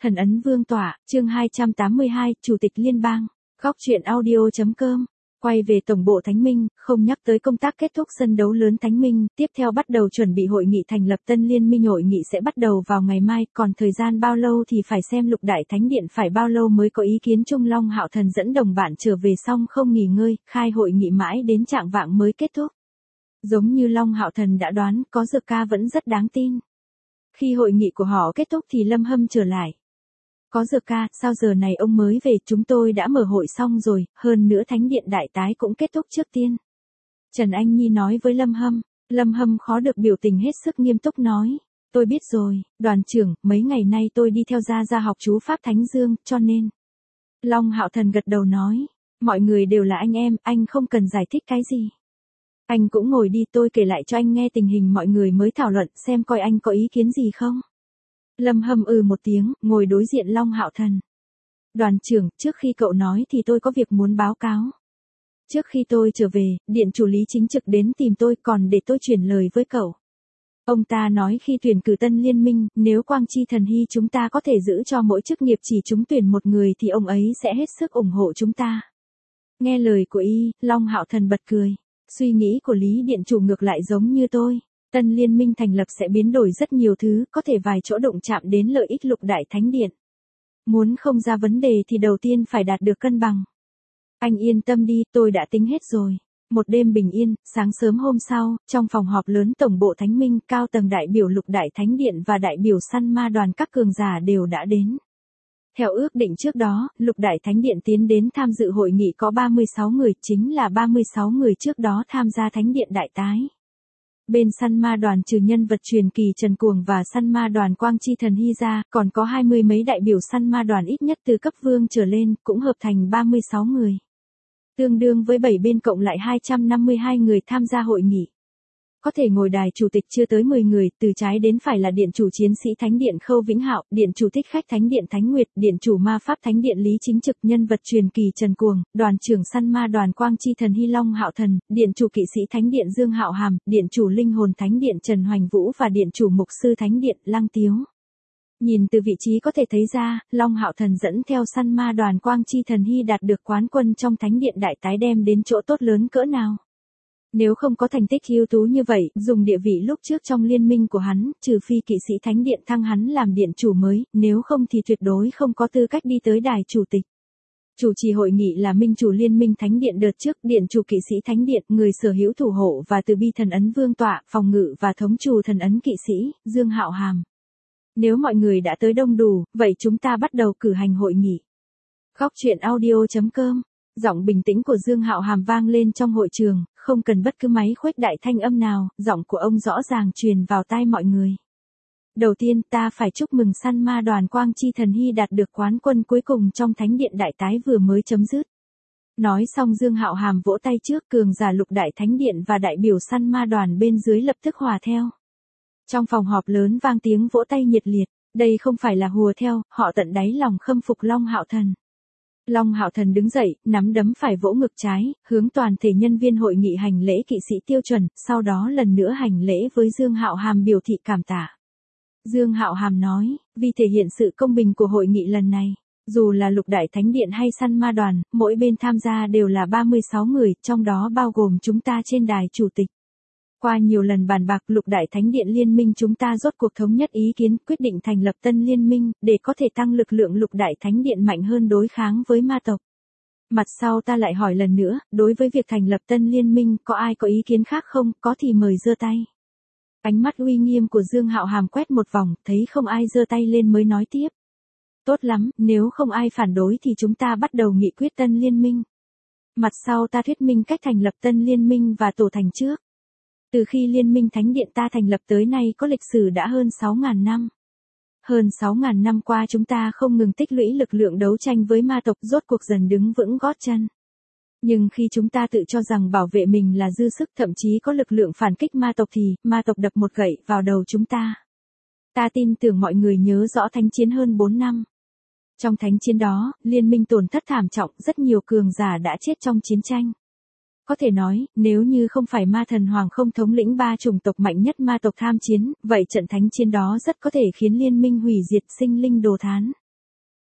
Thần ấn vương tọa, chương 282, Chủ tịch Liên bang, góc truyện audio.com. Quay về tổng bộ Thánh Minh, không nhắc tới công tác kết thúc sân đấu lớn Thánh Minh, tiếp theo bắt đầu chuẩn bị hội nghị thành lập tân liên minh. Hội nghị sẽ bắt đầu vào ngày mai, còn thời gian bao lâu thì phải xem Lục Đại Thánh Điện phải bao lâu mới có ý kiến chung. Long Hạo Thần dẫn đồng bạn trở về xong không nghỉ ngơi, khai hội nghị mãi đến chạng vạng mới kết thúc. Giống như Long Hạo Thần đã đoán, có Dược Ca vẫn rất đáng tin. Khi hội nghị của họ kết thúc thì Lâm Hâm trở lại. Có Dược Ca, sao giờ này ông mới về? Chúng tôi đã mở hội xong rồi, hơn nữa Thánh Điện Đại Tái cũng kết thúc trước tiên. Trần Anh Nhi nói với Lâm Hâm. Lâm Hâm khó được biểu tình hết sức nghiêm túc nói. Tôi biết rồi, đoàn trưởng, mấy ngày nay tôi đi theo gia học chú Pháp Thánh Dương, cho nên. Long Hạo Thần gật đầu nói. Mọi người đều là anh em, anh không cần giải thích cái gì. Anh cũng ngồi đi, tôi kể lại cho anh nghe tình hình mọi người mới thảo luận xem coi anh có ý kiến gì không. Lâm Hâm một tiếng, ngồi đối diện Long Hạo Thần. Đoàn trưởng, trước khi cậu nói thì tôi có việc muốn báo cáo. Trước khi tôi trở về, điện chủ Lý Chính Trực đến tìm tôi, còn để tôi chuyển lời với cậu. Ông ta nói khi tuyển cử tân liên minh, nếu Quang Chi Thần Hy chúng ta có thể giữ cho mỗi chức nghiệp chỉ trúng tuyển một người thì ông ấy sẽ hết sức ủng hộ chúng ta. Nghe lời của Long Hạo Thần bật cười. Suy nghĩ của Lý điện chủ ngược lại giống như tôi. Tân liên minh thành lập sẽ biến đổi rất nhiều thứ, có thể vài chỗ động chạm đến lợi ích Lục Đại Thánh Điện. Muốn không ra vấn đề thì đầu tiên phải đạt được cân bằng. Anh yên tâm đi, tôi đã tính hết rồi. Một đêm bình yên, sáng sớm hôm sau, trong phòng họp lớn tổng bộ Thánh Minh, cao tầng đại biểu Lục Đại Thánh Điện và đại biểu săn ma đoàn các cường giả đều đã đến. Theo ước định trước đó, Lục Đại Thánh Điện tiến đến tham dự hội nghị có 36 người, chính là 36 người trước đó tham gia Thánh Điện Đại Tái. Bên săn ma đoàn trừ nhân vật truyền kỳ Trần Cuồng và săn ma đoàn Quang Chi Thần Hy ra, còn có 20 mấy đại biểu săn ma đoàn ít nhất từ cấp vương trở lên, cũng hợp thành 36 người. Tương đương với 7 bên cộng lại 252 người tham gia hội nghị. Có thể ngồi đài chủ tịch chưa tới 10 người, từ trái đến phải là điện chủ chiến sĩ Thánh Điện Khâu Vĩnh Hạo, điện chủ thích khách Thánh Điện Thánh Nguyệt, điện chủ ma pháp Thánh Điện Lý Chính Trực, nhân vật truyền kỳ Trần Cuồng, đoàn trưởng săn ma đoàn Quang Chi Thần Hy Long Hạo Thần, điện chủ kỵ sĩ Thánh Điện Dương Hạo Hàm, điện chủ linh hồn Thánh Điện Trần Hoành Vũ và điện chủ mục sư Thánh Điện Lăng Tiếu. Nhìn từ vị trí có thể thấy ra, Long Hạo Thần dẫn theo săn ma đoàn Quang Chi Thần Hy đạt được quán quân trong Thánh Điện Đại Tái đem đến chỗ tốt lớn cỡ nào. Nếu không có thành tích ưu tú như vậy, dùng địa vị lúc trước trong liên minh của hắn, trừ phi kỵ sĩ Thánh Điện thăng hắn làm điện chủ mới, nếu không thì tuyệt đối không có tư cách đi tới đài chủ tịch. Chủ trì hội nghị là minh chủ liên minh Thánh Điện đợt trước, điện chủ kỵ sĩ Thánh Điện, người sở hữu thủ hộ và từ bi thần ấn vương tọa, phòng ngự và thống chủ thần ấn kỵ sĩ, Dương Hạo Hàm. Nếu mọi người đã tới đông đủ, vậy chúng ta bắt đầu cử hành hội nghị. Góc truyện audio.com. Giọng bình tĩnh của Dương Hạo Hàm vang lên trong hội trường, không cần bất cứ máy khuếch đại thanh âm nào, giọng của ông rõ ràng truyền vào tai mọi người. Đầu tiên, ta phải chúc mừng săn ma đoàn Quang Chi Thần Hy đạt được quán quân cuối cùng trong Thánh Điện Đại Tái vừa mới chấm dứt. Nói xong Dương Hạo Hàm vỗ tay trước, cường giả Lục Đại Thánh Điện và đại biểu săn ma đoàn bên dưới lập tức hòa theo. Trong phòng họp lớn vang tiếng vỗ tay nhiệt liệt, đây không phải là hùa theo, họ tận đáy lòng khâm phục Long Hạo Thần. Long Hạo Thần đứng dậy, nắm đấm phải vỗ ngực trái, hướng toàn thể nhân viên hội nghị hành lễ kỵ sĩ tiêu chuẩn, sau đó lần nữa hành lễ với Dương Hạo Hàm biểu thị cảm tạ. Dương Hạo Hàm nói, vì thể hiện sự công bình của hội nghị lần này, dù là Lục Đại Thánh Điện hay săn ma đoàn, mỗi bên tham gia đều là 36 người, trong đó bao gồm chúng ta trên đài chủ tịch. Qua nhiều lần bàn bạc, Lục Đại Thánh Điện liên minh chúng ta rốt cuộc thống nhất ý kiến, quyết định thành lập tân liên minh, để có thể tăng lực lượng Lục Đại Thánh Điện mạnh hơn đối kháng với ma tộc. Mặt sau ta lại hỏi lần nữa, đối với việc thành lập tân liên minh, có ai có ý kiến khác không, có thì mời giơ tay. Ánh mắt uy nghiêm của Dương Hạo Hàm quét một vòng, thấy không ai giơ tay lên mới nói tiếp. Tốt lắm, nếu không ai phản đối thì chúng ta bắt đầu nghị quyết tân liên minh. Mặt sau ta thuyết minh cách thành lập tân liên minh và tổ thành trước. Từ khi Liên minh Thánh Điện ta thành lập tới nay có lịch sử đã hơn 6.000 năm. Hơn 6.000 năm qua chúng ta không ngừng tích lũy lực lượng đấu tranh với ma tộc, rốt cuộc dần đứng vững gót chân. Nhưng khi chúng ta tự cho rằng bảo vệ mình là dư sức, thậm chí có lực lượng phản kích ma tộc thì, ma tộc đập một gậy vào đầu chúng ta. Ta tin tưởng mọi người nhớ rõ thánh chiến hơn 4 năm. Trong thánh chiến đó, liên minh tổn thất thảm trọng, rất nhiều cường giả đã chết trong chiến tranh. Có thể nói, nếu như không phải ma thần hoàng không thống lĩnh 3 chủng tộc mạnh nhất ma tộc tham chiến, vậy trận thánh chiến đó rất có thể khiến liên minh hủy diệt, sinh linh đồ thán.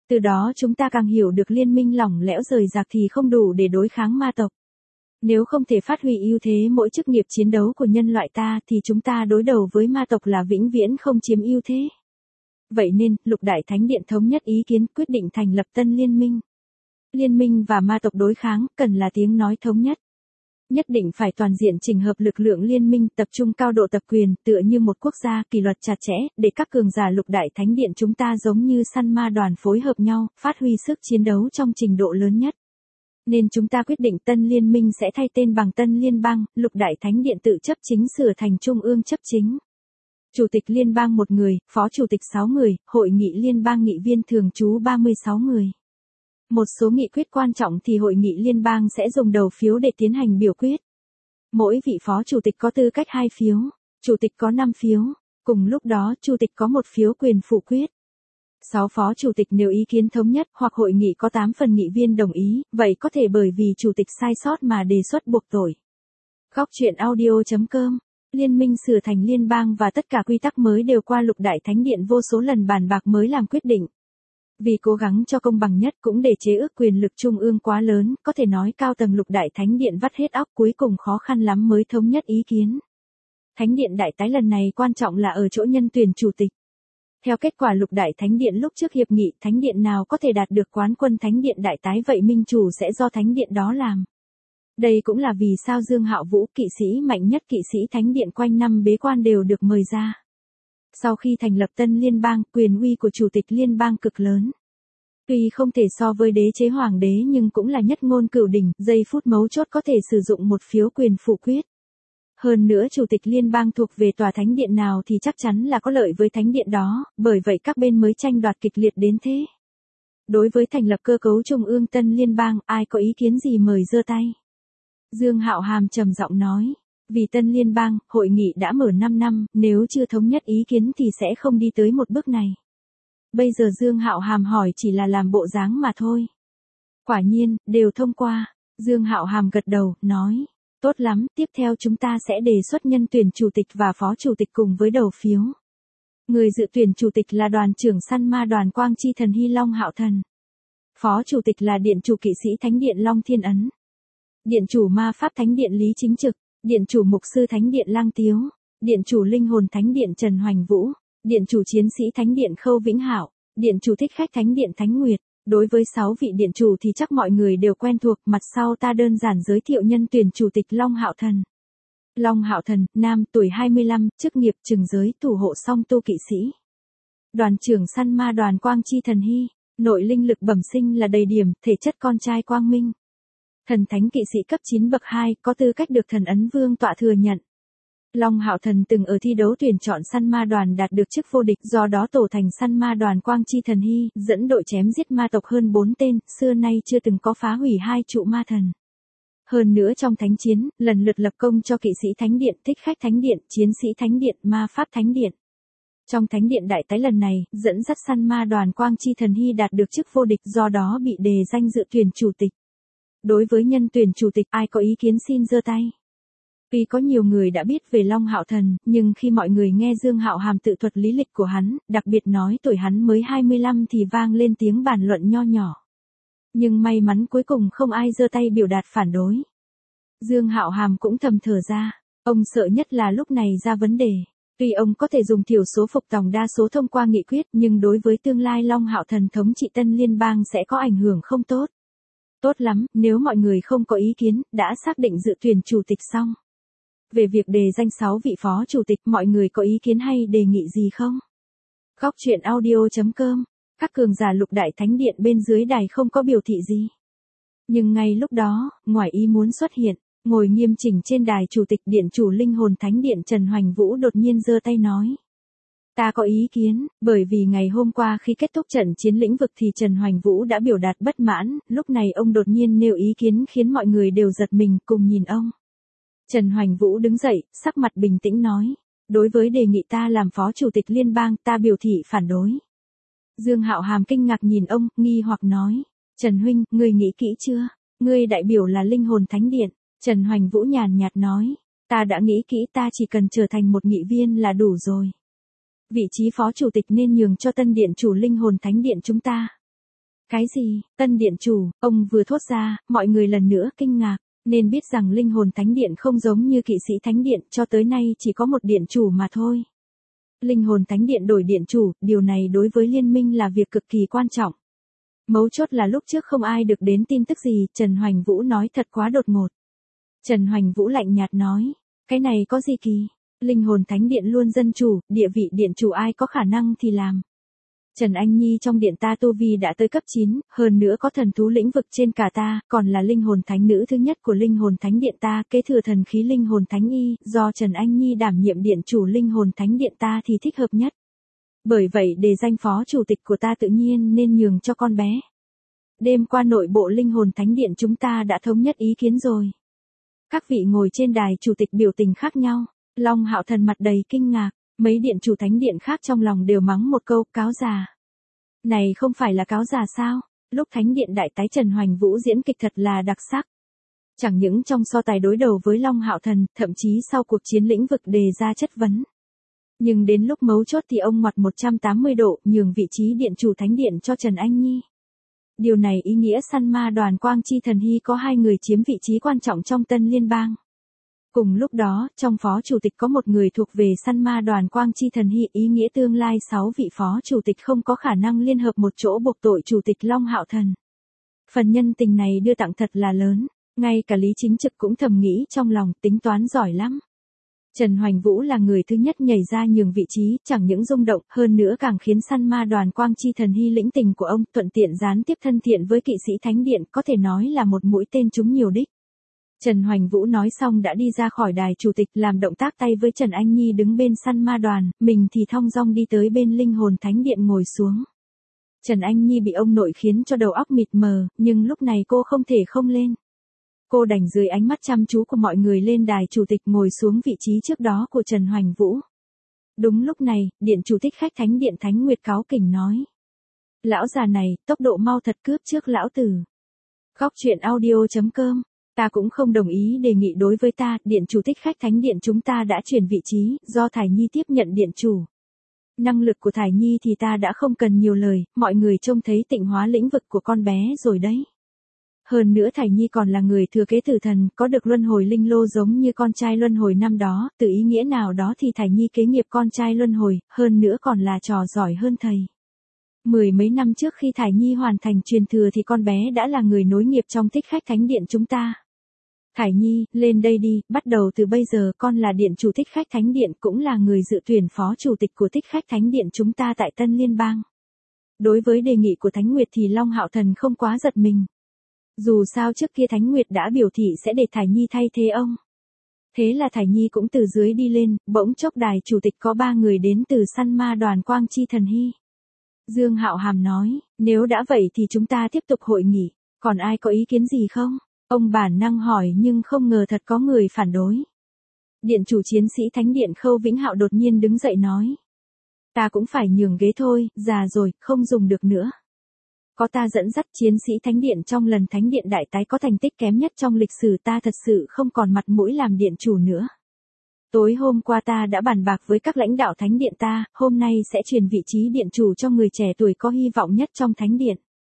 Từ đó chúng ta càng hiểu được liên minh lỏng lẻo rời rạc thì không đủ để đối kháng ma tộc. Nếu không thể phát huy ưu thế mỗi chức nghiệp chiến đấu của nhân loại ta thì chúng ta đối đầu với ma tộc là vĩnh viễn không chiếm ưu thế. Vậy nên, Lục Đại Thánh Điện thống nhất ý kiến quyết định thành lập tân liên minh. Liên minh và ma tộc đối kháng cần là tiếng nói thống nhất. Nhất định phải toàn diện chỉnh hợp lực lượng liên minh, tập trung cao độ tập quyền, tựa như một quốc gia kỷ luật chặt chẽ, để các cường giả Lục Đại Thánh Điện chúng ta giống như săn ma đoàn phối hợp nhau, phát huy sức chiến đấu trong trình độ lớn nhất. Nên chúng ta quyết định tân liên minh sẽ thay tên bằng tân liên bang, Lục Đại Thánh Điện tự chấp chính sửa thành Trung ương chấp chính. Chủ tịch liên bang 1 người, phó chủ tịch 6 người, hội nghị liên bang nghị viên thường trú 36 người. Một số nghị quyết quan trọng thì hội nghị liên bang sẽ dùng đầu phiếu để tiến hành biểu quyết. Mỗi vị phó chủ tịch có tư cách 2 phiếu, chủ tịch có 5 phiếu, cùng lúc đó chủ tịch có 1 phiếu quyền phủ quyết. 6 phó chủ tịch nếu ý kiến thống nhất hoặc hội nghị có 8 phần nghị viên đồng ý, vậy có thể bởi vì chủ tịch sai sót mà đề xuất buộc tội. Góc truyện audio.com, liên minh sửa thành liên bang và tất cả quy tắc mới đều qua Lục Đại Thánh Điện vô số lần bàn bạc mới làm quyết định. Vì cố gắng cho công bằng nhất cũng để chế ước quyền lực trung ương quá lớn, có thể nói cao tầng Lục Đại Thánh Điện vắt hết óc cuối cùng khó khăn lắm mới thống nhất ý kiến. Thánh Điện đại tái lần này quan trọng là ở chỗ nhân tuyển chủ tịch. Theo kết quả Lục Đại Thánh Điện lúc trước hiệp nghị, Thánh Điện nào có thể đạt được quán quân Thánh Điện đại tái vậy minh chủ sẽ do Thánh Điện đó làm. Đây cũng là vì sao Dương Hạo Vũ, kỵ sĩ mạnh nhất kỵ sĩ Thánh Điện quanh năm bế quan đều được mời ra. Sau khi thành lập tân liên bang, quyền uy của chủ tịch liên bang cực lớn. Tuy không thể so với đế chế hoàng đế nhưng cũng là nhất ngôn cửu đỉnh, giây phút mấu chốt có thể sử dụng 1 phiếu quyền phủ quyết. Hơn nữa chủ tịch liên bang thuộc về tòa thánh điện nào thì chắc chắn là có lợi với thánh điện đó, bởi vậy các bên mới tranh đoạt kịch liệt đến thế. Đối với thành lập cơ cấu trung ương tân liên bang, ai có ý kiến gì mời giơ tay. Dương Hạo Hàm trầm giọng nói, vì tân liên bang, hội nghị đã mở 5 năm, nếu chưa thống nhất ý kiến thì sẽ không đi tới một bước này. Bây giờ Dương Hạo Hàm hỏi chỉ là làm bộ dáng mà thôi. Quả nhiên, đều thông qua. Dương Hạo Hàm gật đầu, nói, tốt lắm, tiếp theo chúng ta sẽ đề xuất nhân tuyển chủ tịch và phó chủ tịch cùng với đầu phiếu. Người dự tuyển chủ tịch là đoàn trưởng săn ma đoàn Quang Chi Thần Hy Long Hạo Thần. Phó chủ tịch là điện chủ kỵ sĩ Thánh Điện Long Thiên Ấn. Điện chủ ma pháp Thánh Điện Lý Chính Trực. Điện chủ mục sư Thánh Điện Lăng Tiếu. Điện chủ linh hồn Thánh Điện Trần Hoành Vũ. Điện chủ chiến sĩ Thánh Điện Khâu Vĩnh Hảo. Điện chủ thích khách Thánh Điện Thánh Nguyệt. Đối với 6 vị điện chủ thì chắc mọi người đều quen thuộc, mặt sau ta đơn giản giới thiệu nhân tuyển chủ tịch Long Hạo Thần. Long Hạo Thần, nam, tuổi 25, chức nghiệp trừng giới, thủ hộ song tu kỵ sĩ. Đoàn trưởng săn ma đoàn Quang Chi Thần Hy, nội linh lực bẩm sinh là đầy điểm, thể chất con trai quang minh. Thần thánh kỵ sĩ cấp 9 bậc 2, có tư cách được thần ấn vương tọa thừa nhận. Long Hạo Thần từng ở thi đấu tuyển chọn săn ma đoàn đạt được chức vô địch, do đó tổ thành săn ma đoàn Quang Chi Thần Hy, dẫn đội chém giết ma tộc hơn 4 tên, xưa nay chưa từng có phá hủy 2 trụ ma thần. Hơn nữa trong thánh chiến, lần lượt lập công cho kỵ sĩ Thánh Điện, thích khách Thánh Điện, chiến sĩ Thánh Điện, ma pháp Thánh Điện. Trong Thánh Điện đại tái lần này, dẫn dắt săn ma đoàn Quang Chi Thần Hy đạt được chức vô địch, do đó bị đề danh dự tuyển chủ tịch. Đối với nhân tuyển chủ tịch, ai có ý kiến xin giơ tay. Tuy có nhiều người đã biết về Long Hạo Thần, nhưng khi mọi người nghe Dương Hạo Hàm tự thuật lý lịch của hắn, đặc biệt nói tuổi hắn mới 25 thì vang lên tiếng bàn luận nho nhỏ. Nhưng may mắn cuối cùng không ai giơ tay biểu đạt phản đối. Dương Hạo Hàm cũng thầm thở ra, ông sợ nhất là lúc này ra vấn đề. Tuy ông có thể dùng thiểu số phục tòng đa số thông qua nghị quyết, nhưng đối với tương lai Long Hạo Thần thống trị tân liên bang sẽ có ảnh hưởng không tốt. Tốt lắm, nếu mọi người không có ý kiến, đã xác định dự tuyển chủ tịch xong. Về việc đề danh 6 vị phó chủ tịch, mọi người có ý kiến hay đề nghị gì không? Góc truyện audio.com, các cường giả Lục Đại Thánh Điện bên dưới đài không có biểu thị gì. Nhưng ngay lúc đó, ngoài ý muốn xuất hiện, ngồi nghiêm chỉnh trên đài chủ tịch điện chủ linh hồn Thánh Điện Trần Hoành Vũ đột nhiên giơ tay nói. Ta có ý kiến, bởi vì ngày hôm qua khi kết thúc trận chiến lĩnh vực thì Trần Hoành Vũ đã biểu đạt bất mãn, lúc này ông đột nhiên nêu ý kiến khiến mọi người đều giật mình cùng nhìn ông. Trần Hoành Vũ đứng dậy, sắc mặt bình tĩnh nói, đối với đề nghị ta làm phó chủ tịch liên bang, ta biểu thị phản đối. Dương Hạo Hàm kinh ngạc nhìn ông, nghi hoặc nói, Trần huynh, ngươi nghĩ kỹ chưa? Ngươi đại biểu là linh hồn Thánh Điện. Trần Hoành Vũ nhàn nhạt nói, ta đã nghĩ kỹ, ta chỉ cần trở thành một nghị viên là đủ rồi. Vị trí phó chủ tịch nên nhường cho tân điện chủ linh hồn Thánh Điện chúng ta. Cái gì, tân điện chủ, ông vừa thốt ra, mọi người lần nữa kinh ngạc, nên biết rằng linh hồn thánh điện không giống như kỵ sĩ thánh điện, cho tới nay chỉ có một điện chủ mà thôi. Linh hồn thánh điện đổi điện chủ, điều này đối với liên minh là việc cực kỳ quan trọng. Mấu chốt là lúc trước không ai được đến tin tức gì, Trần Hoành Vũ nói thật quá đột ngột. Trần Hoành Vũ lạnh nhạt nói, cái này có gì kỳ, linh hồn thánh điện luôn dân chủ, địa vị điện chủ ai có khả năng thì làm. Trần Anh Nhi trong điện ta tu vi đã tới cấp 9, hơn nữa có thần thú lĩnh vực trên cả ta, còn là linh hồn thánh nữ thứ nhất của linh hồn thánh điện ta, kế thừa thần khí linh hồn thánh y, do Trần Anh Nhi đảm nhiệm điện chủ linh hồn thánh điện ta thì thích hợp nhất. Bởi vậy để danh phó chủ tịch của ta tự nhiên nên nhường cho con bé. Đêm qua nội bộ linh hồn thánh điện chúng ta đã thống nhất ý kiến rồi. Các vị ngồi trên đài chủ tịch biểu tình khác nhau, Long Hạo Thần mặt đầy kinh ngạc. Mấy điện chủ thánh điện khác trong lòng đều mắng một câu, cáo già. Này không phải là cáo già sao? Lúc thánh điện đại tái Trần Hoành Vũ diễn kịch thật là đặc sắc. Chẳng những trong so tài đối đầu với Long Hạo Thần, thậm chí sau cuộc chiến lĩnh vực đề ra chất vấn. Nhưng đến lúc mấu chốt thì ông ngoặt 180 độ, nhường vị trí điện chủ thánh điện cho Trần Anh Nhi. Điều này ý nghĩa săn ma đoàn Quang Chi Thần Hy có 2 người chiếm vị trí quan trọng trong Tân Liên bang. Cùng lúc đó, trong phó chủ tịch có một người thuộc về săn ma đoàn Quang Chi Thần Hy, ý nghĩa tương lai 6 vị phó chủ tịch không có khả năng liên hợp một chỗ buộc tội chủ tịch Long Hạo Thần. Phần nhân tình này đưa tặng thật là lớn, ngay cả Lý Chính Trực cũng thầm nghĩ trong lòng, tính toán giỏi lắm. Trần Hoành Vũ là người thứ nhất nhảy ra nhường vị trí, chẳng những rung động, hơn nữa càng khiến săn ma đoàn Quang Chi Thần Hy lĩnh tình của ông, thuận tiện gián tiếp thân thiện với kỵ sĩ thánh điện, có thể nói là một mũi tên trúng nhiều đích. Trần Hoành Vũ nói xong đã đi ra khỏi đài chủ tịch, làm động tác tay với Trần Anh Nhi đứng bên săn ma đoàn, mình thì thong dong đi tới bên linh hồn thánh điện ngồi xuống. Trần Anh Nhi bị ông nội khiến cho đầu óc mịt mờ, nhưng lúc này cô không thể không lên. Cô đành dưới ánh mắt chăm chú của mọi người lên đài chủ tịch ngồi xuống vị trí trước đó của Trần Hoành Vũ. Đúng lúc này, điện chủ thích khách thánh điện Thánh Nguyệt cáu kỉnh nói. Lão già này, tốc độ mau thật, cướp trước lão tử. Góc truyện audio.com. Ta cũng không đồng ý đề nghị đối với ta, điện chủ thích khách thánh điện chúng ta đã chuyển vị trí, do Thải Nhi tiếp nhận điện chủ. Năng lực của Thải Nhi thì ta đã không cần nhiều lời, mọi người trông thấy tịnh hóa lĩnh vực của con bé rồi đấy. Hơn nữa Thải Nhi còn là người thừa kế tử thần, có được luân hồi linh lô giống như con trai luân hồi năm đó, từ ý nghĩa nào đó thì Thải Nhi kế nghiệp con trai luân hồi, hơn nữa còn là trò giỏi hơn thầy. 10 mấy năm trước khi Thải Nhi hoàn thành truyền thừa thì con bé đã là người nối nghiệp trong thích khách thánh điện chúng ta. Thải Nhi, lên đây đi, bắt đầu từ bây giờ con là điện chủ thích khách thánh điện, cũng là người dự tuyển phó chủ tịch của thích khách thánh điện chúng ta tại Tân Liên bang. Đối với đề nghị của Thánh Nguyệt thì Long Hạo Thần không quá giật mình. Dù sao trước kia Thánh Nguyệt đã biểu thị sẽ để Thải Nhi thay thế ông. Thế là Thải Nhi cũng từ dưới đi lên, bỗng chốc đài chủ tịch có 3 người đến từ săn ma đoàn Quang Chi Thần Hy. Dương Hạo Hàm nói, nếu đã vậy thì chúng ta tiếp tục hội nghị, còn ai có ý kiến gì không? Ông bản năng hỏi nhưng không ngờ thật có người phản đối. Điện chủ chiến sĩ thánh điện Khâu Vĩnh Hạo đột nhiên đứng dậy nói. Ta cũng phải nhường ghế thôi, già rồi, không dùng được nữa. Có ta dẫn dắt chiến sĩ thánh điện trong lần thánh điện đại tái có thành tích kém nhất trong lịch sử, ta thật sự không còn mặt mũi làm điện chủ nữa. Tối hôm qua ta đã bàn bạc với các lãnh đạo thánh điện ta, hôm nay sẽ truyền vị trí điện chủ cho người trẻ tuổi có hy vọng nhất trong thánh điện.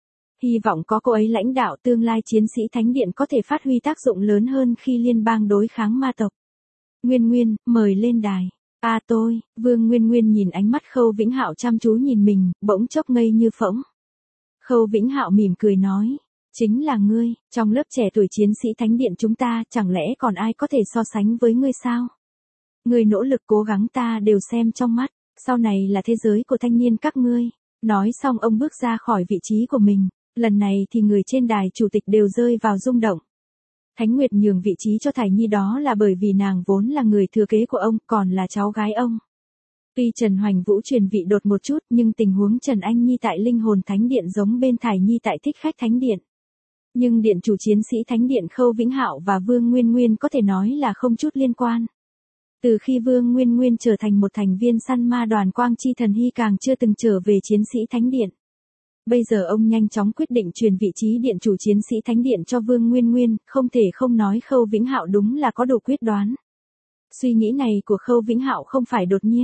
Hy vọng có cô ấy lãnh đạo tương lai chiến sĩ thánh điện có thể phát huy tác dụng lớn hơn khi liên bang đối kháng ma tộc. Nguyên Nguyên, mời lên đài. Tôi, Vương Nguyên Nguyên nhìn ánh mắt Khâu Vĩnh Hạo chăm chú nhìn mình, bỗng chốc ngây như phỗng. Khâu Vĩnh Hạo mỉm cười nói, chính là ngươi, trong lớp trẻ tuổi chiến sĩ thánh điện chúng ta, chẳng lẽ còn ai có thể so sánh với ngươi sao? Ngươi nỗ lực cố gắng ta đều xem trong mắt, sau này là thế giới của thanh niên các ngươi. Nói xong ông bước ra khỏi vị trí của mình, lần này thì người trên đài chủ tịch đều rơi vào rung động. Thánh Nguyệt nhường vị trí cho Thải Nhi đó là bởi vì nàng vốn là người thừa kế của ông, còn là cháu gái ông. Tuy Trần Hoành Vũ truyền vị đột một chút, nhưng tình huống Trần Anh Nhi tại Linh Hồn Thánh Điện giống bên Thải Nhi tại Thích Khách Thánh Điện. Nhưng điện chủ chiến sĩ Thánh Điện Khâu Vĩnh Hạo và Vương Nguyên Nguyên có thể nói là không chút liên quan. Từ khi Vương Nguyên Nguyên trở thành một thành viên săn ma đoàn Quang Chi Thần Hy càng chưa từng trở về chiến sĩ Thánh Điện. Bây giờ ông nhanh chóng quyết định truyền vị trí điện chủ chiến sĩ Thánh Điện cho Vương Nguyên Nguyên, không thể không nói Khâu Vĩnh Hạo đúng là có đủ quyết đoán. Suy nghĩ này của Khâu Vĩnh Hạo không phải đột nhiên.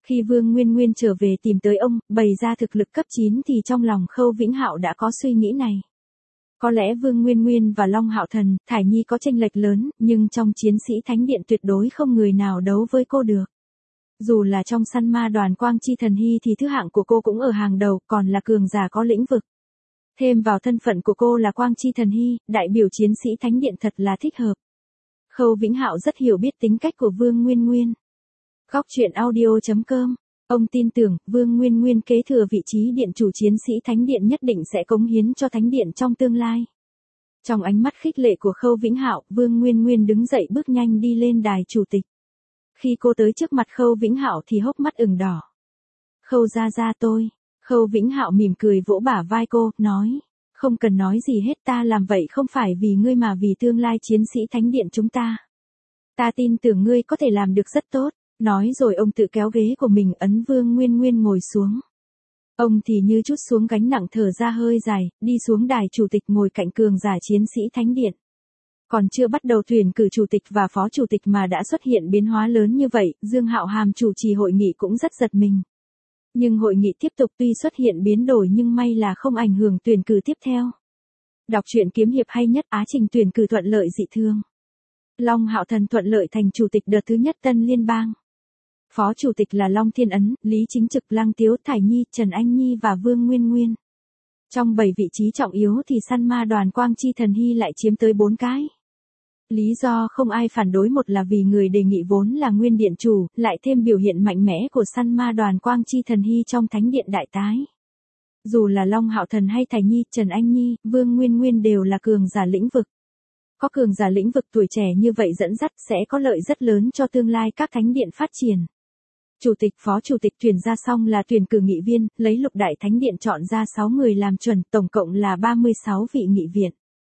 Khi Vương Nguyên Nguyên trở về tìm tới ông, bày ra thực lực cấp 9 thì trong lòng Khâu Vĩnh Hạo đã có suy nghĩ này. Có lẽ Vương Nguyên Nguyên và Long Hạo Thần, Thải Nhi có chênh lệch lớn, nhưng trong chiến sĩ thánh điện tuyệt đối không người nào đấu với cô được. Dù là trong săn ma đoàn Quang Chi Thần Hy thì thứ hạng của cô cũng ở hàng đầu, còn là cường giả có lĩnh vực. Thêm vào thân phận của cô là Quang Chi Thần Hy, đại biểu chiến sĩ thánh điện thật là thích hợp. Khâu Vĩnh Hạo rất hiểu biết tính cách của Vương Nguyên Nguyên. Góc truyện audio.com. Ông tin tưởng, Vương Nguyên Nguyên kế thừa vị trí điện chủ chiến sĩ thánh điện nhất định sẽ cống hiến cho thánh điện trong tương lai. Trong ánh mắt khích lệ của Khâu Vĩnh Hạo, Vương Nguyên Nguyên đứng dậy bước nhanh đi lên đài chủ tịch. Khi cô tới trước mặt Khâu Vĩnh Hạo thì hốc mắt ửng đỏ. Khâu gia gia tôi. Khâu Vĩnh Hạo mỉm cười vỗ bả vai cô, nói. Không cần nói gì hết, ta làm vậy không phải vì ngươi mà vì tương lai chiến sĩ thánh điện chúng ta. Ta tin tưởng ngươi có thể làm được rất tốt. Nói rồi ông tự kéo ghế của mình ấn Vương Nguyên Nguyên ngồi xuống. Ông thì như trút xuống gánh nặng thở ra hơi dài, đi xuống đài chủ tịch ngồi cạnh cường giả chiến sĩ thánh điện. Còn chưa bắt đầu tuyển cử chủ tịch và phó chủ tịch mà đã xuất hiện biến hóa lớn như vậy, Dương Hạo Hàm chủ trì hội nghị cũng rất giật mình. Nhưng hội nghị tiếp tục tuy xuất hiện biến đổi nhưng may là không ảnh hưởng tuyển cử tiếp theo. Đọc truyện kiếm hiệp hay nhất, Á trình tuyển cử thuận lợi dị thường. Long Hạo Thần thuận lợi thành chủ tịch đợt thứ nhất Tân Liên bang. Phó chủ tịch là Long Thiên Ấn, Lý Chính Trực, Lăng Tiếu, Thải Nhi, Trần Anh Nhi và Vương Nguyên Nguyên. Trong 7 vị trí trọng yếu thì săn ma đoàn Quang Chi Thần Hy lại chiếm tới 4 cái. Lý do không ai phản đối, một là vì người đề nghị vốn là nguyên điện chủ, lại thêm biểu hiện mạnh mẽ của săn ma đoàn Quang Chi Thần Hy trong thánh điện đại tái. Dù là Long Hạo Thần hay Thải Nhi, Trần Anh Nhi, Vương Nguyên Nguyên đều là cường giả lĩnh vực. Có cường giả lĩnh vực tuổi trẻ như vậy dẫn dắt sẽ có lợi rất lớn cho tương lai các thánh điện phát triển. Chủ tịch, phó chủ tịch tuyển ra xong là tuyển cử nghị viên, lấy lục đại thánh điện chọn ra 6 người làm chuẩn, tổng cộng là 36 vị nghị viện.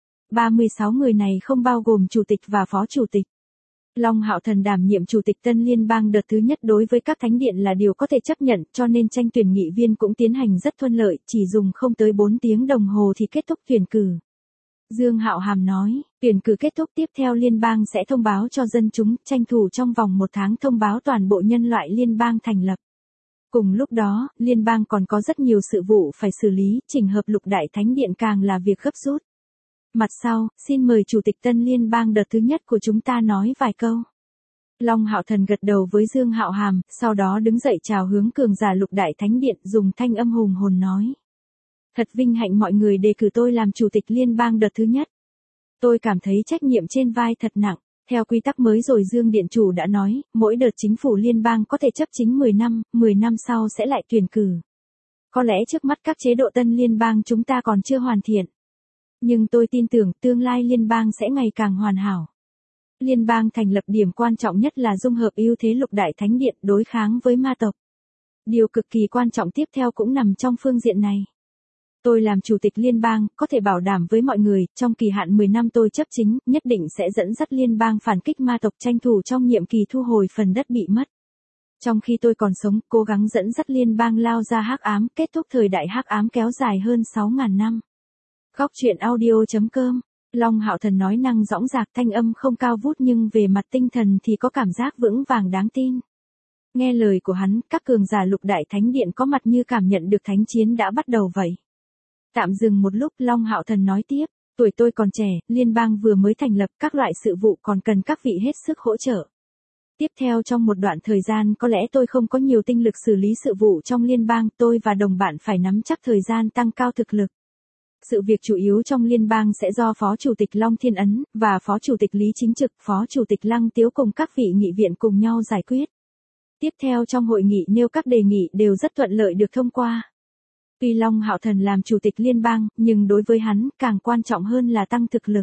36 người này không bao gồm chủ tịch và phó chủ tịch. Long Hạo Thần đảm nhiệm chủ tịch Tân Liên bang đợt thứ nhất đối với các thánh điện là điều có thể chấp nhận, cho nên tranh tuyển nghị viên cũng tiến hành rất thuận lợi, chỉ dùng không tới 4 tiếng đồng hồ thì kết thúc tuyển cử. Dương Hạo Hàm nói, tuyển cử kết thúc tiếp theo liên bang sẽ thông báo cho dân chúng, tranh thủ trong vòng 1 tháng thông báo toàn bộ nhân loại liên bang thành lập. Cùng lúc đó, liên bang còn có rất nhiều sự vụ phải xử lý, chỉnh hợp lục đại thánh điện càng là việc gấp rút. Mặt sau, xin mời chủ tịch Tân Liên bang đợt thứ nhất của chúng ta nói vài câu. Long Hạo Thần gật đầu với Dương Hạo Hàm, sau đó đứng dậy chào hướng cường giả lục đại thánh điện, dùng thanh âm hùng hồn nói. Thật vinh hạnh mọi người đề cử tôi làm chủ tịch liên bang đợt thứ nhất. Tôi cảm thấy trách nhiệm trên vai thật nặng. Theo quy tắc mới rồi Dương Điện Chủ đã nói, mỗi đợt chính phủ liên bang có thể chấp chính 10 năm sau sẽ lại tuyển cử. Có lẽ trước mắt các chế độ Tân Liên bang chúng ta còn chưa hoàn thiện. Nhưng tôi tin tưởng tương lai liên bang sẽ ngày càng hoàn hảo. Liên bang thành lập điểm quan trọng nhất là dung hợp ưu thế lục đại thánh điện đối kháng với ma tộc. Điều cực kỳ quan trọng tiếp theo cũng nằm trong phương diện này. Tôi làm chủ tịch liên bang, có thể bảo đảm với mọi người, trong kỳ hạn 10 năm tôi chấp chính, nhất định sẽ dẫn dắt liên bang phản kích ma tộc, tranh thủ trong nhiệm kỳ thu hồi phần đất bị mất. Trong khi tôi còn sống, cố gắng dẫn dắt liên bang lao ra hắc ám, kết thúc thời đại hắc ám kéo dài hơn 6.000 năm. Góc truyện audio.com. Long Hạo Thần nói năng dõng dạc, thanh âm không cao vút nhưng về mặt tinh thần thì có cảm giác vững vàng đáng tin. Nghe lời của hắn, các cường giả lục đại thánh điện có mặt như cảm nhận được thánh chiến đã bắt đầu vậy. Tạm dừng một lúc, Long Hạo Thần nói tiếp, tuổi tôi còn trẻ, liên bang vừa mới thành lập, các loại sự vụ còn cần các vị hết sức hỗ trợ. Tiếp theo trong một đoạn thời gian có lẽ tôi không có nhiều tinh lực xử lý sự vụ trong liên bang, tôi và đồng bạn phải nắm chắc thời gian tăng cao thực lực. Sự việc chủ yếu trong liên bang sẽ do Phó Chủ tịch Long Thiên Ấn, và Phó Chủ tịch Lý Chính Trực, Phó Chủ tịch Lăng Tiếu cùng các vị nghị viện cùng nhau giải quyết. Tiếp theo trong hội nghị nêu các đề nghị đều rất thuận lợi được thông qua. Tuy Long Hạo Thần làm chủ tịch liên bang, nhưng đối với hắn, càng quan trọng hơn là tăng thực lực.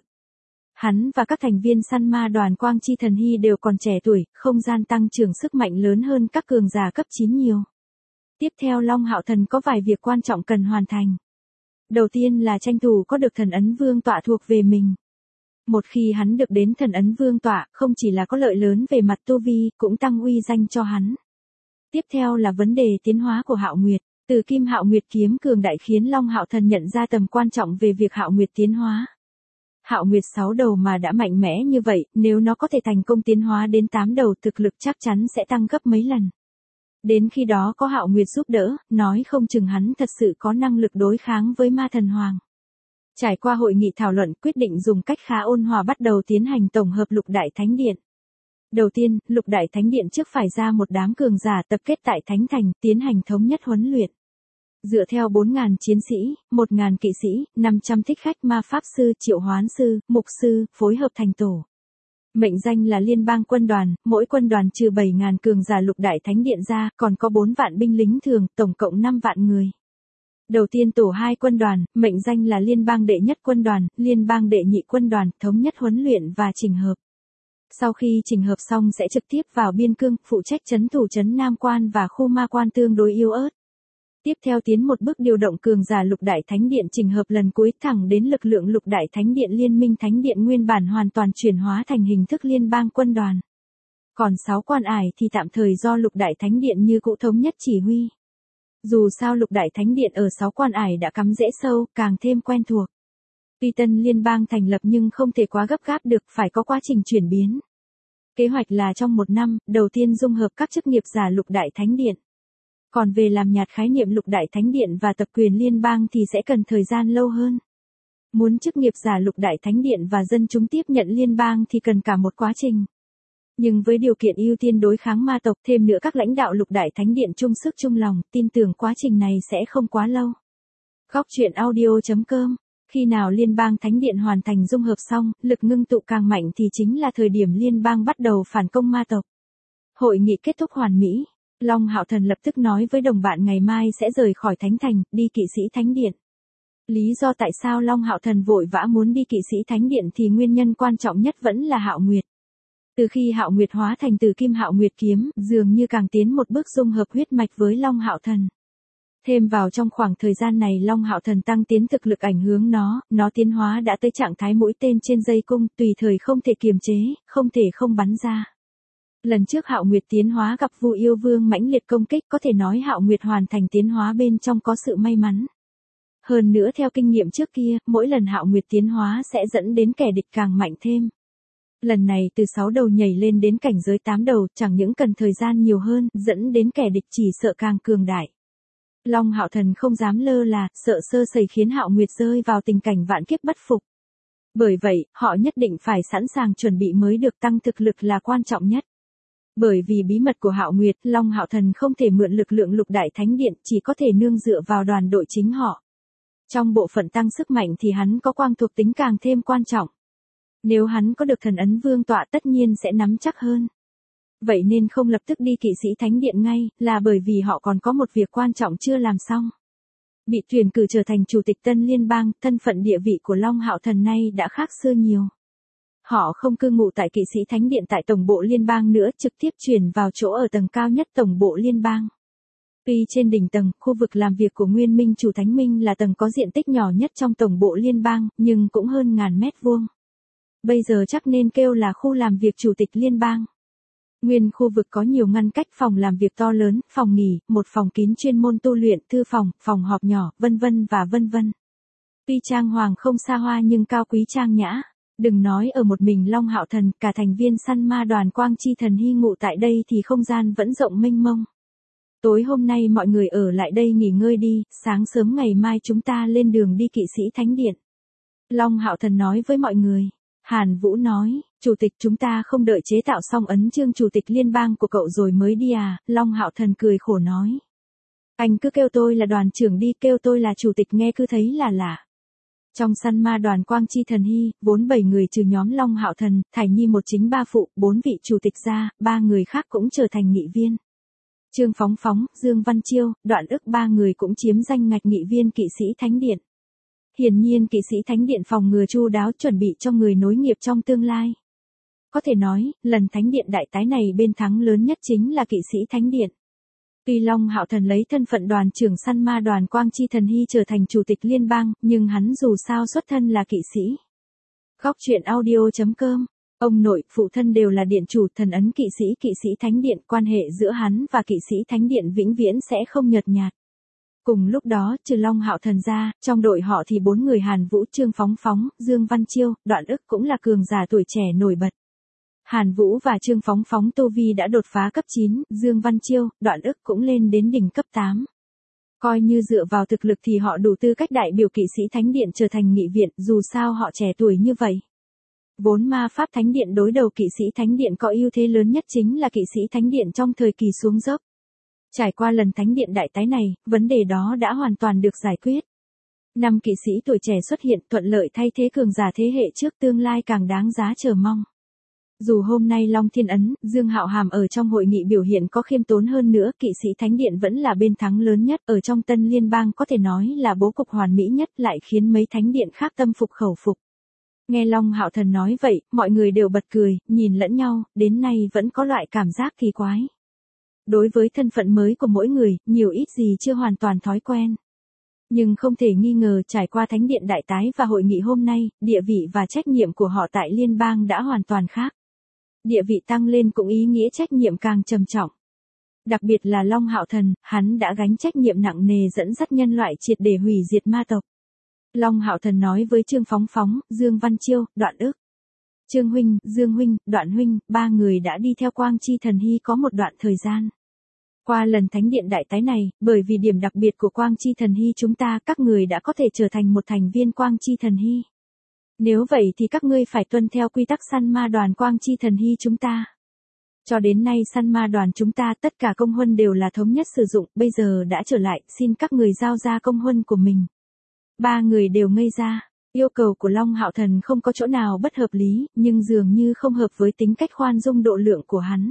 Hắn và các thành viên săn ma đoàn Quang Chi Thần Hy đều còn trẻ tuổi, không gian tăng trưởng sức mạnh lớn hơn các cường giả cấp 9 nhiều. Tiếp theo Long Hạo Thần có vài việc quan trọng cần hoàn thành. Đầu tiên là tranh thủ có được thần ấn vương tọa thuộc về mình. Một khi hắn được đến thần ấn vương tọa, không chỉ là có lợi lớn về mặt tu vi, cũng tăng uy danh cho hắn. Tiếp theo là vấn đề tiến hóa của Hạo Nguyệt. Từ Kim Hạo Nguyệt kiếm cường đại khiến Long Hạo Thần nhận ra tầm quan trọng về việc Hạo Nguyệt tiến hóa. Hạo Nguyệt 6 đầu mà đã mạnh mẽ như vậy, nếu nó có thể thành công tiến hóa đến 8 đầu, thực lực chắc chắn sẽ tăng gấp mấy lần. Đến khi đó có Hạo Nguyệt giúp đỡ, nói không chừng hắn thật sự có năng lực đối kháng với ma thần hoàng. Trải qua hội nghị thảo luận quyết định dùng cách khá ôn hòa bắt đầu tiến hành tổng hợp Lục Đại Thánh Điện. Đầu tiên, Lục Đại Thánh Điện trước phải ra một đám cường giả tập kết tại Thánh Thành, tiến hành thống nhất huấn luyện. Dựa theo 4.000 chiến sĩ, 1.000 kỵ sĩ, 500 thích khách ma pháp sư, triệu hoán sư, mục sư, phối hợp thành tổ. Mệnh danh là Liên bang quân đoàn, mỗi quân đoàn trừ 7.000 cường giả Lục Đại Thánh Điện ra, còn có 4 vạn binh lính thường, tổng cộng 5 vạn người. Đầu tiên tổ 2 quân đoàn, mệnh danh là Liên bang đệ nhất quân đoàn, Liên bang đệ nhị quân đoàn, thống nhất huấn luyện và chỉnh hợp. Sau khi chỉnh hợp xong sẽ trực tiếp vào biên cương, phụ trách trấn thủ trấn Nam Quan và khu ma quan tương đối yếu ớt. Tiếp theo tiến một bước điều động cường giả Lục Đại Thánh Điện chỉnh hợp lần cuối thẳng đến lực lượng Lục Đại Thánh Điện Liên minh Thánh Điện nguyên bản hoàn toàn chuyển hóa thành hình thức liên bang quân đoàn. Còn 6 quan ải thì tạm thời do Lục Đại Thánh Điện như cũ thống nhất chỉ huy. Dù sao Lục Đại Thánh Điện ở 6 quan ải đã cắm rễ sâu, càng thêm quen thuộc. Tuy tân liên bang thành lập nhưng không thể quá gấp gáp được, phải có quá trình chuyển biến. Kế hoạch là trong 1 năm, đầu tiên dung hợp các chức nghiệp giả Lục Đại Thánh Điện. Còn về làm nhạt khái niệm Lục Đại Thánh Điện và tập quyền liên bang thì sẽ cần thời gian lâu hơn. Muốn chức nghiệp giả Lục Đại Thánh Điện và dân chúng tiếp nhận liên bang thì cần cả một quá trình. Nhưng với điều kiện ưu tiên đối kháng ma tộc, thêm nữa các lãnh đạo Lục Đại Thánh Điện chung sức chung lòng, tin tưởng quá trình này sẽ không quá lâu. Góc truyện audio.com. Khi nào Liên bang Thánh Điện hoàn thành dung hợp xong, lực ngưng tụ càng mạnh thì chính là thời điểm liên bang bắt đầu phản công ma tộc. Hội nghị kết thúc hoàn mỹ. Long Hạo Thần lập tức nói với đồng bạn ngày mai sẽ rời khỏi Thánh Thành, đi Kỵ sĩ Thánh Điện. Lý do tại sao Long Hạo Thần vội vã muốn đi Kỵ sĩ Thánh Điện thì nguyên nhân quan trọng nhất vẫn là Hạo Nguyệt. Từ khi Hạo Nguyệt hóa thành Tử Kim Hạo Nguyệt kiếm, dường như càng tiến một bước dung hợp huyết mạch với Long Hạo Thần. Thêm vào trong khoảng thời gian này Long Hạo Thần tăng tiến thực lực ảnh hưởng nó tiến hóa đã tới trạng thái mũi tên trên dây cung, tùy thời không thể kiềm chế, không thể không bắn ra. Lần trước Hạo Nguyệt tiến hóa gặp Vu Yêu Vương mãnh liệt công kích, có thể nói Hạo Nguyệt hoàn thành tiến hóa bên trong có sự may mắn. Hơn nữa theo kinh nghiệm trước kia, mỗi lần Hạo Nguyệt tiến hóa sẽ dẫn đến kẻ địch càng mạnh thêm. Lần này từ 6 đầu nhảy lên đến cảnh giới 8 đầu, chẳng những cần thời gian nhiều hơn, dẫn đến kẻ địch chỉ sợ càng cường đại. Long Hạo Thần không dám lơ là, sợ sơ sẩy khiến Hạo Nguyệt rơi vào tình cảnh vạn kiếp bất phục. Bởi vậy, họ nhất định phải sẵn sàng chuẩn bị mới được, tăng thực lực là quan trọng nhất. Bởi vì bí mật của Hạo Nguyệt, Long Hạo Thần không thể mượn lực lượng Lục Đại Thánh Điện, chỉ có thể nương dựa vào đoàn đội chính họ. Trong bộ phận tăng sức mạnh thì hắn có quang thuộc tính càng thêm quan trọng. Nếu hắn có được thần ấn vương tọa tất nhiên sẽ nắm chắc hơn. Vậy nên không lập tức đi Kỵ sĩ Thánh Điện ngay, là bởi vì họ còn có một việc quan trọng chưa làm xong. Bị tuyển cử trở thành chủ tịch tân liên bang, thân phận địa vị của Long Hạo Thần nay đã khác xưa nhiều. Họ không cư ngụ tại Kỵ sĩ Thánh Điện tại tổng bộ liên bang nữa, trực tiếp chuyển vào chỗ ở tầng cao nhất tổng bộ liên bang. Tuy trên đỉnh tầng, khu vực làm việc của Nguyên Minh Chủ Thánh Minh là tầng có diện tích nhỏ nhất trong tổng bộ liên bang, nhưng cũng hơn 1000 mét vuông. Bây giờ chắc nên kêu là khu làm việc chủ tịch liên bang. Nguyên khu vực có nhiều ngăn cách, phòng làm việc to lớn, phòng nghỉ, một phòng kín chuyên môn tu luyện, thư phòng, phòng họp nhỏ, vân vân và vân vân. Tuy trang hoàng không xa hoa nhưng cao quý trang nhã. Đừng nói ở một mình Long Hạo Thần, cả thành viên săn ma đoàn Quang Chi Thần Hy ngụ tại đây thì không gian vẫn rộng mênh mông. Tối hôm nay mọi người ở lại đây nghỉ ngơi đi, sáng sớm ngày mai chúng ta lên đường đi Kỵ sĩ Thánh Điện. Long Hạo Thần nói với mọi người. Hàn Vũ nói, Chủ tịch chúng ta không đợi chế tạo xong ấn chương Chủ tịch liên bang của cậu rồi mới đi à, Long Hạo Thần cười khổ nói. Anh cứ kêu tôi là đoàn trưởng đi, kêu tôi là chủ tịch nghe cứ thấy là lạ. Trong săn ma đoàn Quang Chi Thần Hy, vốn 7 người trừ nhóm Long Hạo Thần, Thải Nhi một chính 3 phụ, 4 vị chủ tịch ra, 3 người khác cũng trở thành nghị viên. Trương Phóng Phóng, Dương Văn Chiêu, Đoạn Ức 3 người cũng chiếm danh ngạch nghị viên Kỵ sĩ Thánh Điện. Hiển nhiên Kỵ sĩ Thánh Điện phòng ngừa chu đáo chuẩn bị cho người nối nghiệp trong tương lai. Có thể nói, lần Thánh Điện đại tái này bên thắng lớn nhất chính là Kỵ sĩ Thánh Điện. Tuy Long Hạo Thần lấy thân phận đoàn trưởng săn ma đoàn Quang Chi Thần Hy trở thành chủ tịch liên bang, nhưng hắn dù sao xuất thân là kỵ sĩ. Góc truyện audio.com. Ông nội, phụ thân đều là điện chủ, thần ấn kỵ sĩ Thánh Điện, quan hệ giữa hắn và Kỵ sĩ Thánh Điện vĩnh viễn sẽ không nhợt nhạt. Cùng lúc đó, trừ Long Hạo Thần ra, trong đội họ thì 4 người Hàn Vũ, Trương Phóng Phóng, Dương Văn Chiêu, Đoạn Ức cũng là cường giả tuổi trẻ nổi bật. Hàn Vũ và Trương Phóng Phóng tu vi đã đột phá cấp 9, Dương Văn Chiêu, Đoạn Ức cũng lên đến đỉnh cấp 8. Coi như dựa vào thực lực thì họ đủ tư cách đại biểu kỵ sĩ Thánh Điện trở thành nghị viện, dù sao họ trẻ tuổi như vậy. Vốn ma pháp Thánh Điện đối đầu kỵ sĩ Thánh Điện có ưu thế lớn nhất chính là kỵ sĩ Thánh Điện trong thời kỳ xuống dốc. Trải qua lần Thánh Điện đại tái này, vấn đề đó đã hoàn toàn được giải quyết. 5 kỵ sĩ tuổi trẻ xuất hiện thuận lợi thay thế cường giả thế hệ trước, tương lai càng đáng giá chờ mong. Dù hôm nay Long Thiên Ấn, Dương Hạo Hàm ở trong hội nghị biểu hiện có khiêm tốn hơn nữa, kỵ sĩ Thánh Điện vẫn là bên thắng lớn nhất, ở trong Tân Liên bang có thể nói là bố cục hoàn mỹ nhất, lại khiến mấy thánh điện khác tâm phục khẩu phục. Nghe Long Hạo Thần nói vậy, mọi người đều bật cười, nhìn lẫn nhau, đến nay vẫn có loại cảm giác kỳ quái. Đối với thân phận mới của mỗi người, nhiều ít gì chưa hoàn toàn thói quen. Nhưng không thể nghi ngờ trải qua Thánh Điện đại tái và hội nghị hôm nay, địa vị và trách nhiệm của họ tại liên bang đã hoàn toàn khác. Địa vị tăng lên cũng ý nghĩa trách nhiệm càng trầm trọng. Đặc biệt là Long Hạo Thần, hắn đã gánh trách nhiệm nặng nề dẫn dắt nhân loại triệt để hủy diệt ma tộc. Long Hạo Thần nói với Trương Phóng Phóng, Dương Văn Chiêu, Đoạn Ức. Trương huynh, Dương huynh, Đoạn huynh, ba người đã đi theo Quang Chi Thần Hy có một đoạn thời gian. Qua lần Thánh Điện đại tái này, bởi vì điểm đặc biệt của Quang Chi Thần Hy chúng ta, các người đã có thể trở thành một thành viên Quang Chi Thần Hy. Nếu vậy thì các ngươi phải tuân theo quy tắc săn ma đoàn Quang Chi Thần Hy chúng ta. Cho đến nay săn ma đoàn chúng ta tất cả công huân đều là thống nhất sử dụng, bây giờ đã trở lại, xin các người giao ra công huân của mình. Ba người đều ngây ra, yêu cầu của Long Hạo Thần không có chỗ nào bất hợp lý, nhưng dường như không hợp với tính cách khoan dung độ lượng của hắn.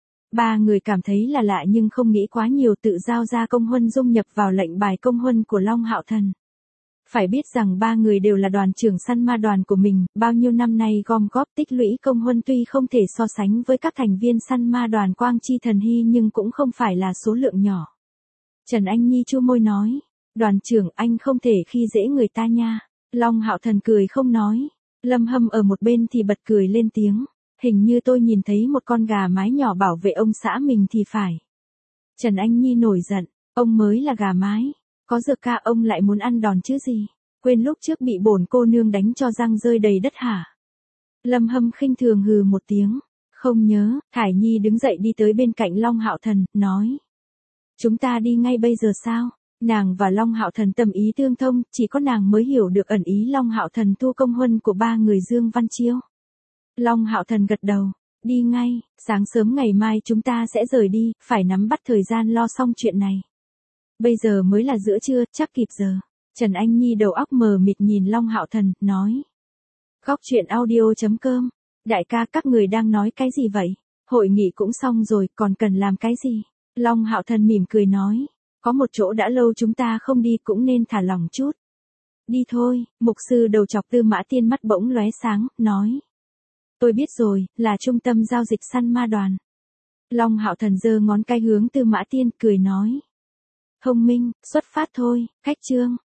Ba người cảm thấy là lạ nhưng không nghĩ quá nhiều, tự giao ra công huân dung nhập vào lệnh bài công huân của Long Hạo Thần. Phải biết rằng ba người đều là đoàn trưởng săn ma đoàn của mình, bao nhiêu năm nay gom góp tích lũy công huân tuy không thể so sánh với các thành viên săn ma đoàn Quang Chi Thần Hy nhưng cũng không phải là số lượng nhỏ. Trần Anh Nhi chu môi nói, đoàn trưởng anh không thể khi dễ người ta nha. Long Hạo Thần cười không nói. Lâm Hâm ở một bên thì bật cười lên tiếng. Hình như tôi nhìn thấy một con gà mái nhỏ bảo vệ ông xã mình thì phải. Trần Anh Nhi nổi giận, ông mới là gà mái. Có dược ca ông lại muốn ăn đòn chứ gì. Quên lúc trước bị bổn cô nương đánh cho răng rơi đầy đất hả? Lâm Hâm khinh thường hừ một tiếng. Không nhớ, Thải Nhi đứng dậy đi tới bên cạnh Long Hạo Thần, nói. Chúng ta đi ngay bây giờ sao? Nàng và Long Hạo Thần tâm ý tương thông, chỉ có nàng mới hiểu được ẩn ý Long Hạo Thần thu công huân của ba người Dương Văn Chiêu. Long Hạo Thần gật đầu, đi ngay, sáng sớm ngày mai chúng ta sẽ rời đi, phải nắm bắt thời gian lo xong chuyện này. Bây giờ mới là giữa trưa, chắc kịp giờ. Trần Anh Nhi đầu óc mờ mịt nhìn Long Hạo Thần, nói. Góc truyện audio.com, đại ca các người đang nói cái gì vậy? Hội nghị cũng xong rồi, còn cần làm cái gì? Long Hạo Thần mỉm cười nói. Có một chỗ đã lâu chúng ta không đi cũng nên thả lỏng chút. Đi thôi, mục sư đầu chọc Tư Mã Tiên mắt bỗng lóe sáng, nói. Tôi biết rồi, là trung tâm giao dịch săn ma đoàn. Long Hạo Thần giơ ngón cái hướng Tư Mã Tiên, cười nói. Thông minh, xuất phát thôi, khách trương.